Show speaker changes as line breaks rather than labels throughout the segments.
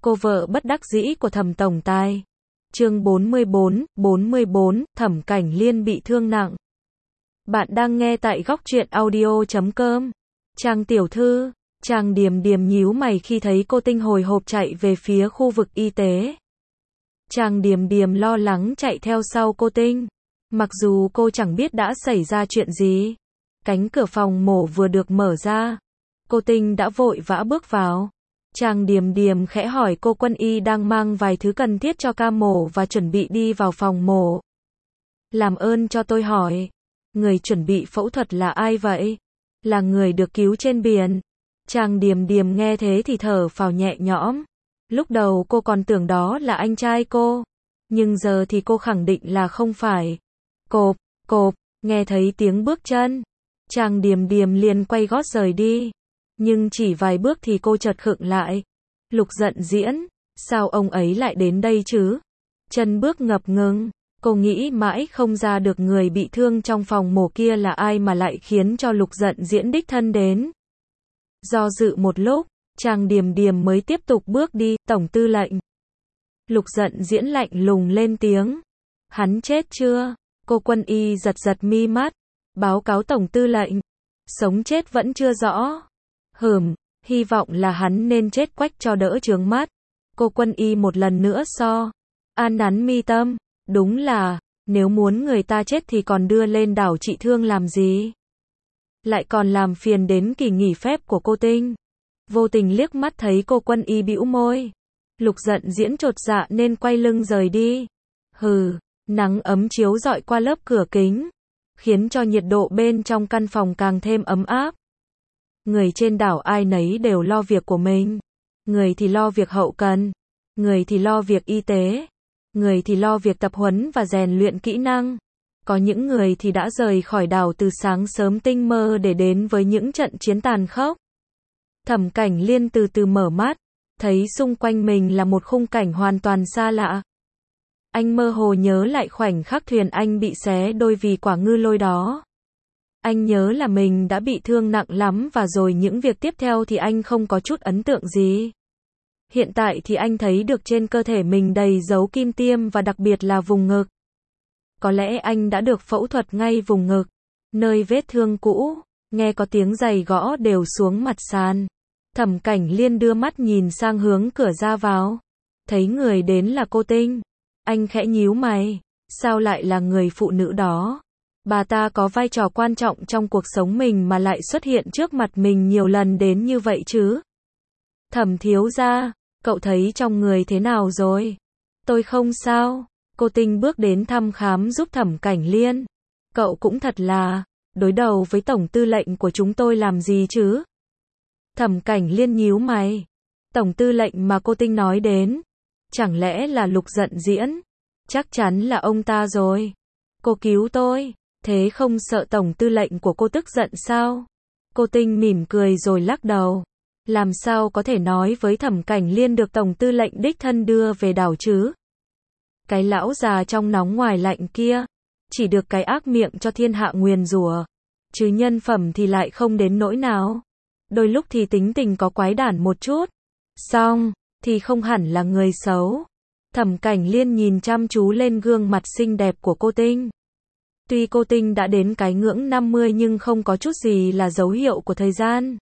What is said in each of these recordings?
Cô vợ bất đắc dĩ của Thẩm tổng tài. Chương 44, Thẩm Cảnh Liên bị thương nặng. Bạn đang nghe tại góc truyện audio.com. Trang tiểu thư, Trang Điềm Điềm nhíu mày khi thấy cô Tinh hồi hộp chạy về phía khu vực y tế. Trang Điềm Điềm lo lắng chạy theo sau cô Tinh. Mặc dù cô chẳng biết đã xảy ra chuyện gì. Cánh cửa phòng mổ vừa được mở ra. Cô Tinh đã vội vã bước vào. Trang Điềm Điềm khẽ hỏi cô quân y đang mang vài thứ cần thiết cho ca mổ và chuẩn bị đi vào phòng mổ. Làm ơn cho tôi hỏi, người chuẩn bị phẫu thuật là ai vậy? Là người được cứu trên biển. Trang Điềm Điềm nghe thế thì thở phào nhẹ nhõm. Lúc đầu cô còn tưởng đó là anh trai cô. Nhưng giờ thì cô khẳng định là không phải. Cộp, cộp, nghe thấy tiếng bước chân. Trang Điềm Điềm liền quay gót rời đi. Nhưng chỉ vài bước thì cô chợt khựng lại. Lục Dận Diễn, sao ông ấy lại đến đây chứ? Chân bước ngập ngừng, cô nghĩ mãi không ra được người bị thương trong phòng mổ kia là ai mà lại khiến cho Lục Dận Diễn đích thân đến. Do dự một lúc, Trang Điềm Điềm mới tiếp tục bước đi, Tổng tư lệnh. Lục Dận Diễn lạnh lùng lên tiếng. Hắn chết chưa? Cô quân y giật giật mi mắt. Báo cáo Tổng tư lệnh. Sống chết vẫn chưa rõ. Hy vọng là hắn nên chết quách cho đỡ chướng mắt. Cô quân y một lần nữa an nắn mi tâm. Đúng là, nếu muốn người ta chết thì còn đưa lên đảo trị thương làm gì? Lại còn làm phiền đến kỳ nghỉ phép của cô Tinh. Vô tình liếc mắt thấy cô quân y bĩu môi. Lục Dận Diễn chột dạ nên quay lưng rời đi. Nắng ấm chiếu rọi qua lớp cửa kính, khiến cho nhiệt độ bên trong căn phòng càng thêm ấm áp. Người trên đảo ai nấy đều lo việc của mình. Người thì lo việc hậu cần, người thì lo việc y tế, người thì lo việc tập huấn và rèn luyện kỹ năng. Có những người thì đã rời khỏi đảo từ sáng sớm tinh mơ để đến với những trận chiến tàn khốc. Thẩm Cảnh Liên từ từ mở mắt, thấy xung quanh mình là một khung cảnh hoàn toàn xa lạ. Anh mơ hồ nhớ lại khoảnh khắc thuyền anh bị xé đôi vì quả ngư lôi đó. Anh nhớ là mình đã bị thương nặng lắm và rồi những việc tiếp theo thì anh không có chút ấn tượng gì. Hiện tại thì anh thấy được trên cơ thể mình đầy dấu kim tiêm và đặc biệt là vùng ngực. Có lẽ anh đã được phẫu thuật ngay vùng ngực, nơi vết thương cũ, nghe có tiếng giày gõ đều xuống mặt sàn. Thẩm Cảnh Liên đưa mắt nhìn sang hướng cửa ra vào. Thấy người đến là cô Tinh. Anh khẽ nhíu mày. Sao lại là người phụ nữ đó? Bà ta có vai trò quan trọng trong cuộc sống mình mà lại xuất hiện trước mặt mình nhiều lần đến như vậy chứ? Thẩm thiếu gia, cậu thấy trong người thế nào rồi? Tôi không sao. Cô Tinh bước đến thăm khám giúp Thẩm Cảnh Liên. Cậu cũng thật là, đối đầu với tổng tư lệnh của chúng tôi làm gì chứ? Thẩm Cảnh Liên nhíu mày. Tổng tư lệnh mà cô Tinh nói đến, chẳng lẽ là Lục Dận Diễn? Chắc chắn là ông ta rồi. Cô cứu tôi, thế không sợ tổng tư lệnh của cô tức giận sao? Cô Tinh mỉm cười rồi lắc đầu. Làm sao có thể nói với Thẩm Cảnh Liên được tổng tư lệnh đích thân đưa về đảo chứ? Cái lão già trong nóng ngoài lạnh kia, chỉ được cái ác miệng cho thiên hạ nguyền rủa, chứ nhân phẩm thì lại không đến nỗi nào. Đôi lúc thì tính tình có quái đản một chút, xong thì không hẳn là người xấu. Thẩm Cảnh Liên nhìn chăm chú lên gương mặt xinh đẹp của cô Tinh. Tuy cô Tinh đã đến cái ngưỡng 50 nhưng không có chút gì là dấu hiệu của thời gian.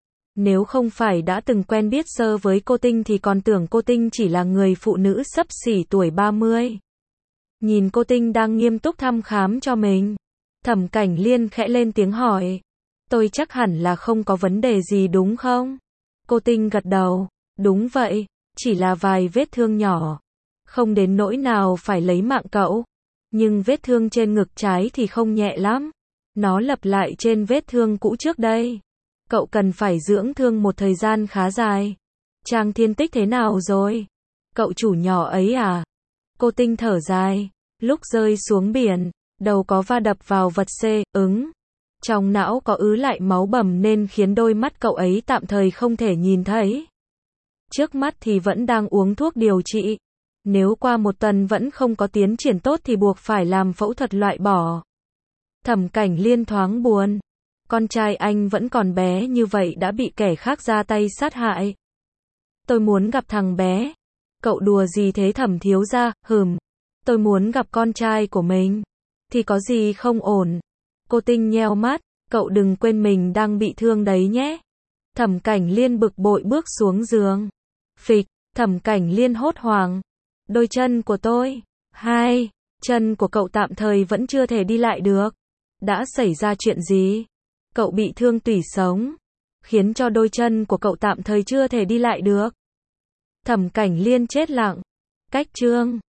Nếu không phải đã từng quen biết sơ với cô Tinh thì còn tưởng cô Tinh chỉ là người phụ nữ xấp xỉ tuổi 30. Nhìn cô Tinh đang nghiêm túc thăm khám cho mình, Thẩm Cảnh Liên khẽ lên tiếng hỏi. Tôi chắc hẳn là không có vấn đề gì đúng không? Cô Tinh gật đầu. Đúng vậy, chỉ là vài vết thương nhỏ. Không đến nỗi nào phải lấy mạng cậu. Nhưng vết thương trên ngực trái thì không nhẹ lắm. Nó lặp lại trên vết thương cũ trước đây. Cậu cần phải dưỡng thương một thời gian khá dài. Trang Thiên Tích thế nào rồi? Cậu chủ nhỏ ấy à? Cô Tinh thở dài. Lúc rơi xuống biển, đầu có va đập vào vật trong não có ứ lại máu bầm nên khiến đôi mắt cậu ấy tạm thời không thể nhìn thấy. Trước mắt thì vẫn đang uống thuốc điều trị. Nếu qua một tuần vẫn không có tiến triển tốt thì buộc phải làm phẫu thuật loại bỏ. Thẩm Cảnh Liên thoáng buồn. Con trai anh vẫn còn bé như vậy đã bị kẻ khác ra tay sát hại. Tôi muốn gặp thằng bé. Cậu đùa gì thế Thẩm thiếu gia, tôi muốn gặp con trai của mình. Thì có gì không ổn. Cô Tinh nheo mắt, cậu đừng quên mình đang bị thương đấy nhé. Thẩm Cảnh Liên bực bội bước xuống giường. Phịch, Thẩm Cảnh Liên hốt hoảng. Đôi chân của tôi. Chân của cậu tạm thời vẫn chưa thể đi lại được. Đã xảy ra chuyện gì? Cậu bị thương tủy sống, khiến cho đôi chân của cậu tạm thời chưa thể đi lại được. Thẩm Cảnh Liên chết lặng. Cách chương